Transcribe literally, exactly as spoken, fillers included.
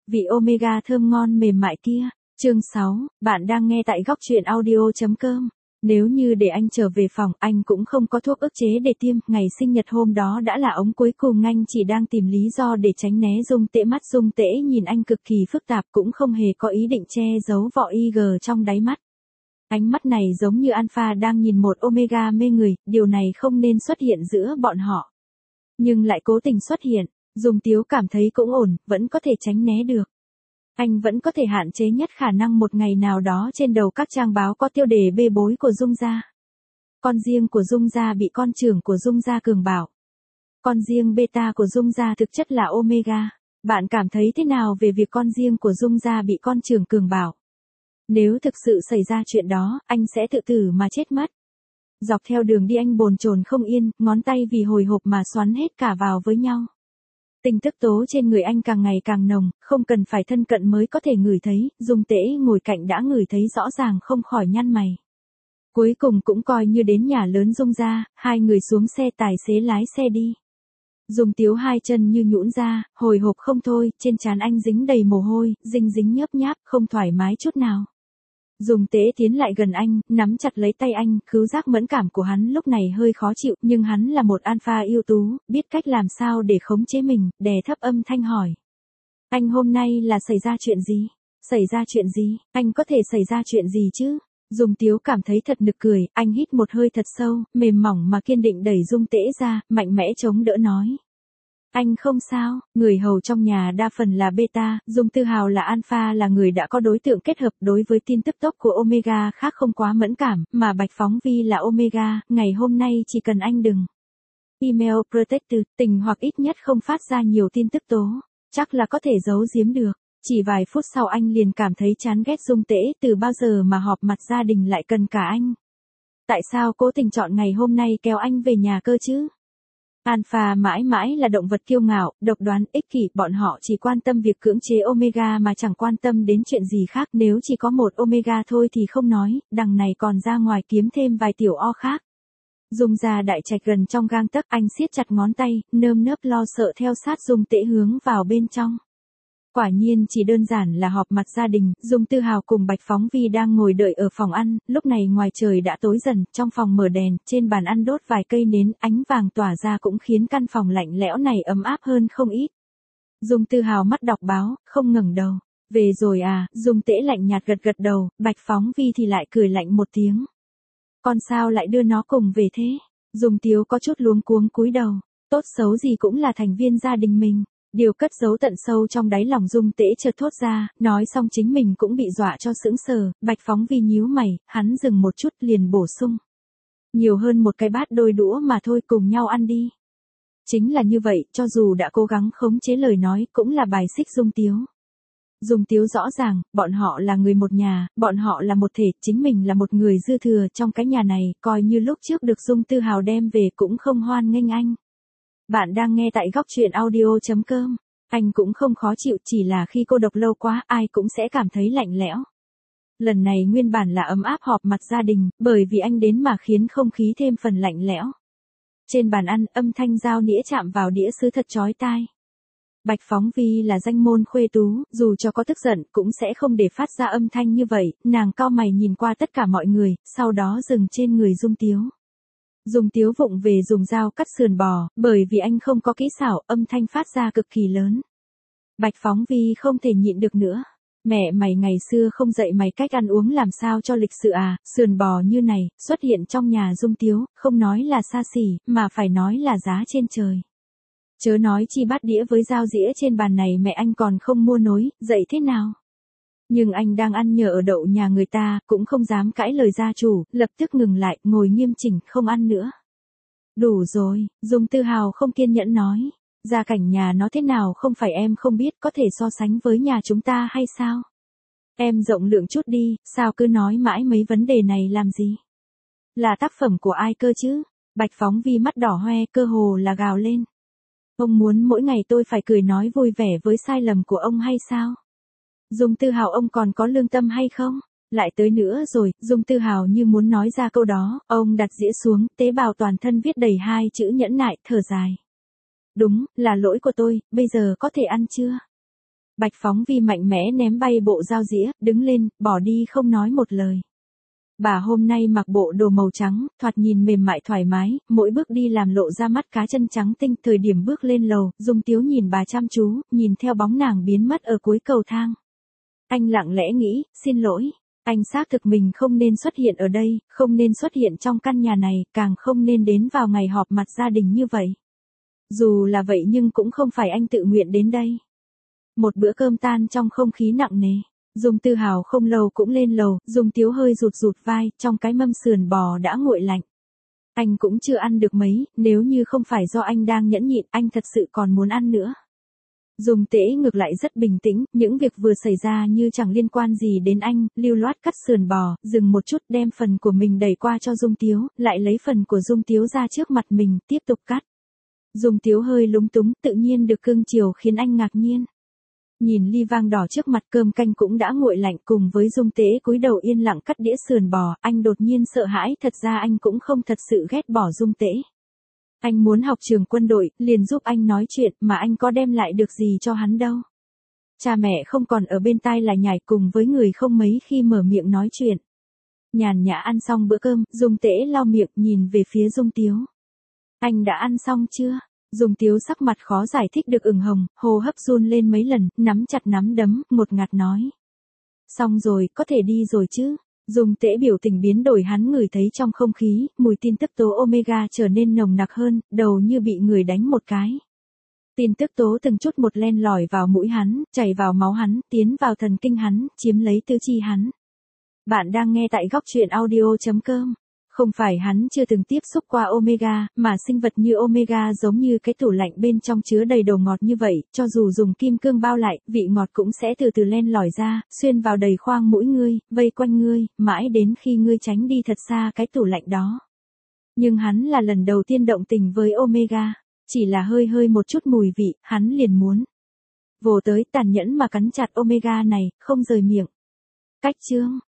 vị omega thơm ngon mềm mại kia. Chương sáu, bạn đang nghe tại góc truyện audio.com. Nếu như để anh trở về phòng, anh cũng không có thuốc ức chế để tiêm, ngày sinh nhật hôm đó đã là ống cuối cùng, anh chỉ đang tìm lý do để tránh né Dung Tễ. Mắt Dung Tễ nhìn anh cực kỳ phức tạp, cũng không hề có ý định che giấu vỏ i giê trong đáy mắt. Ánh mắt này giống như Alpha đang nhìn một Omega mê người, điều này không nên xuất hiện giữa bọn họ. Nhưng lại cố tình xuất hiện, Dung Tiếu cảm thấy cũng ổn, vẫn có thể tránh né được. Anh vẫn có thể hạn chế nhất khả năng một ngày nào đó trên đầu các trang báo có tiêu đề bê bối của Dung gia. Con riêng của Dung gia bị con trưởng của Dung gia cường bảo. Con riêng beta của Dung gia thực chất là Omega. Bạn cảm thấy thế nào về việc con riêng của Dung gia bị con trưởng cường bảo? Nếu thực sự xảy ra chuyện đó, anh sẽ tự tử mà chết mất. Dọc theo đường đi anh bồn chồn không yên, ngón tay vì hồi hộp mà xoắn hết cả vào với nhau. Tình tức tố trên người anh càng ngày càng nồng, không cần phải thân cận mới có thể ngửi thấy, Dung Tễ ngồi cạnh đã ngửi thấy rõ ràng, không khỏi nhăn mày. Cuối cùng cũng coi như đến nhà lớn Dung gia, hai người xuống xe, tài xế lái xe đi. Dung Tiếu hai chân như nhũn ra, hồi hộp không thôi, trên trán anh dính đầy mồ hôi, dinh dính nhớp nháp, không thoải mái chút nào. Dung Tễ tiến lại gần anh, nắm chặt lấy tay anh, khứu giác mẫn cảm của hắn lúc này hơi khó chịu, nhưng hắn là một alpha ưu tú, biết cách làm sao để khống chế mình, đè thấp âm thanh hỏi. Anh hôm nay là xảy ra chuyện gì? Xảy ra chuyện gì? Anh có thể xảy ra chuyện gì chứ? Dung Tiếu cảm thấy thật nực cười, anh hít một hơi thật sâu, mềm mỏng mà kiên định đẩy Dung Tễ ra, mạnh mẽ chống đỡ nói. Anh không sao, người hầu trong nhà đa phần là beta, Dung Tư Hào là alpha, là người đã có đối tượng kết hợp, đối với tin tức tốc của omega khác không quá mẫn cảm, mà Bạch Phóng Vi là omega, ngày hôm nay chỉ cần anh đừng email protected, tình hoặc ít nhất không phát ra nhiều tin tức tố, chắc là có thể giấu giếm được. Chỉ vài phút sau anh liền cảm thấy chán ghét Dung Tễ, từ bao giờ mà họp mặt gia đình lại cần cả anh. Tại sao cố tình chọn ngày hôm nay kéo anh về nhà cơ chứ? Alpha mãi mãi là động vật kiêu ngạo, độc đoán, ích kỷ, bọn họ chỉ quan tâm việc cưỡng chế Omega mà chẳng quan tâm đến chuyện gì khác, nếu chỉ có một Omega thôi thì không nói, đằng này còn ra ngoài kiếm thêm vài tiểu O khác. Dung gia đại trạch gần trong gang tấc, anh siết chặt ngón tay, nơm nớp lo sợ theo sát Dung Tễ hướng vào bên trong. Quả nhiên chỉ đơn giản là họp mặt gia đình, Dung Tư Hào cùng Bạch Phóng Vi đang ngồi đợi ở phòng ăn, lúc này ngoài trời đã tối dần, trong phòng mở đèn, trên bàn ăn đốt vài cây nến, ánh vàng tỏa ra cũng khiến căn phòng lạnh lẽo này ấm áp hơn không ít. Dung Tư Hào mắt đọc báo, không ngẩng đầu. Về rồi à? Dung Tễ lạnh nhạt gật gật đầu, Bạch Phóng Vi thì lại cười lạnh một tiếng. Con sao lại đưa nó cùng về thế? Dung Tiếu có chút luống cuống cúi đầu, tốt xấu gì cũng là thành viên gia đình mình. Điều cất giấu tận sâu trong đáy lòng Dung Tễ chợt thốt ra, nói xong chính mình cũng bị dọa cho sững sờ, Bạch Phóng Vi nhíu mày, hắn dừng một chút liền bổ sung. Nhiều hơn một cái bát đôi đũa mà thôi, cùng nhau ăn đi. Chính là như vậy, cho dù đã cố gắng khống chế lời nói, cũng là bài xích Dung Tiếu. Dung Tiếu rõ ràng, bọn họ là người một nhà, bọn họ là một thể, chính mình là một người dư thừa trong cái nhà này, coi như lúc trước được Dung Tư Hào đem về cũng không hoan nghênh anh. Bạn đang nghe tại góc truyện audio.com. Anh cũng không khó chịu, chỉ là khi cô độc lâu quá ai cũng sẽ cảm thấy lạnh lẽo. Lần này nguyên bản là ấm áp họp mặt gia đình, bởi vì anh đến mà khiến không khí thêm phần lạnh lẽo. Trên bàn ăn, âm thanh dao nĩa chạm vào đĩa sứ thật chói tai. Bạch Phóng Vi là danh môn khuê tú, dù cho có tức giận cũng sẽ không để phát ra âm thanh như vậy, nàng cau mày nhìn qua tất cả mọi người, sau đó dừng trên người Dung Tiếu. Dung Tiếu vụng về dùng dao cắt sườn bò, bởi vì anh không có kỹ xảo, âm thanh phát ra cực kỳ lớn. Bạch Phóng Vi không thể nhịn được nữa. Mẹ mày ngày xưa không dạy mày cách ăn uống làm sao cho lịch sự à, sườn bò như này, xuất hiện trong nhà Dung Tiếu, không nói là xa xỉ, mà phải nói là giá trên trời. Chớ nói chi bát đĩa với dao dĩa trên bàn này mẹ anh còn không mua nối, dạy thế nào? Nhưng anh đang ăn nhờ ở đậu nhà người ta, cũng không dám cãi lời gia chủ, lập tức ngừng lại, ngồi nghiêm chỉnh, không ăn nữa. Đủ rồi, Dung Tư Hào không kiên nhẫn nói. Gia cảnh nhà nó thế nào không phải em không biết, có thể so sánh với nhà chúng ta hay sao? Em rộng lượng chút đi, sao cứ nói mãi mấy vấn đề này làm gì? Là tác phẩm của ai cơ chứ? Bạch Phóng Vi mắt đỏ hoe, cơ hồ là gào lên. Ông muốn mỗi ngày tôi phải cười nói vui vẻ với sai lầm của ông hay sao? Dung Tư Hào ông còn có lương tâm hay không? Lại tới nữa rồi, Dung Tư Hào như muốn nói ra câu đó, ông đặt dĩa xuống, tế bào toàn thân viết đầy hai chữ nhẫn nại, thở dài. Đúng, là lỗi của tôi, bây giờ có thể ăn chưa? Bạch Phóng Vi mạnh mẽ ném bay bộ dao dĩa, đứng lên, bỏ đi không nói một lời. Bà hôm nay mặc bộ đồ màu trắng, thoạt nhìn mềm mại thoải mái, mỗi bước đi làm lộ ra mắt cá chân trắng tinh. Thời điểm bước lên lầu, Dung Tiếu nhìn bà chăm chú, nhìn theo bóng nàng biến mất ở cuối cầu thang. Anh lặng lẽ nghĩ, xin lỗi. Anh xác thực mình không nên xuất hiện ở đây, không nên xuất hiện trong căn nhà này, càng không nên đến vào ngày họp mặt gia đình như vậy. Dù là vậy nhưng cũng không phải anh tự nguyện đến đây. Một bữa cơm tan trong không khí nặng nề. Dung Tư Hào không lâu cũng lên lầu, Dung Tiếu hơi rụt rụt vai, trong cái mâm sườn bò đã nguội lạnh. Anh cũng chưa ăn được mấy, nếu như không phải do anh đang nhẫn nhịn, anh thật sự còn muốn ăn nữa. Dung Tễ ngược lại rất bình tĩnh, những việc vừa xảy ra như chẳng liên quan gì đến anh, lưu loát cắt sườn bò, dừng một chút đem phần của mình đẩy qua cho Dung Tiếu, lại lấy phần của Dung Tiếu ra trước mặt mình, tiếp tục cắt. Dung Tiếu hơi lúng túng, tự nhiên được cưng chiều khiến anh ngạc nhiên. Nhìn ly vang đỏ trước mặt, cơm canh cũng đã nguội lạnh, cùng với Dung Tễ cúi đầu yên lặng cắt đĩa sườn bò, anh đột nhiên sợ hãi, thật ra anh cũng không thật sự ghét bỏ Dung Tễ. Anh muốn học trường quân đội, liền giúp anh nói chuyện, mà anh có đem lại được gì cho hắn đâu. Cha mẹ không còn ở bên tai là nhảy cùng với người không mấy khi mở miệng nói chuyện. Nhàn nhã ăn xong bữa cơm, Dung Tễ lau miệng nhìn về phía Dung Tiếu. Anh đã ăn xong chưa? Dung Tiếu sắc mặt khó giải thích được ửng hồng, hô hấp run lên mấy lần, nắm chặt nắm đấm, một ngạt nói. Xong rồi, có thể đi rồi chứ? Dung Tễ biểu tình biến đổi, hắn ngửi thấy trong không khí, mùi tin tức tố omega trở nên nồng nặc hơn, đầu như bị người đánh một cái. Tin tức tố từng chút một len lỏi vào mũi hắn, chảy vào máu hắn, tiến vào thần kinh hắn, chiếm lấy tứ chi hắn. Bạn đang nghe tại góc truyện audio chấm com. Không phải hắn chưa từng tiếp xúc qua omega, mà sinh vật như omega giống như cái tủ lạnh bên trong chứa đầy đồ ngọt như vậy, cho dù dùng kim cương bao lại, vị ngọt cũng sẽ từ từ len lỏi ra, xuyên vào đầy khoang mũi ngươi, vây quanh ngươi, mãi đến khi ngươi tránh đi thật xa cái tủ lạnh đó. Nhưng hắn là lần đầu tiên động tình với omega, chỉ là hơi hơi một chút mùi vị, hắn liền muốn. Vồ tới tàn nhẫn mà cắn chặt omega này, không rời miệng. Cách chương.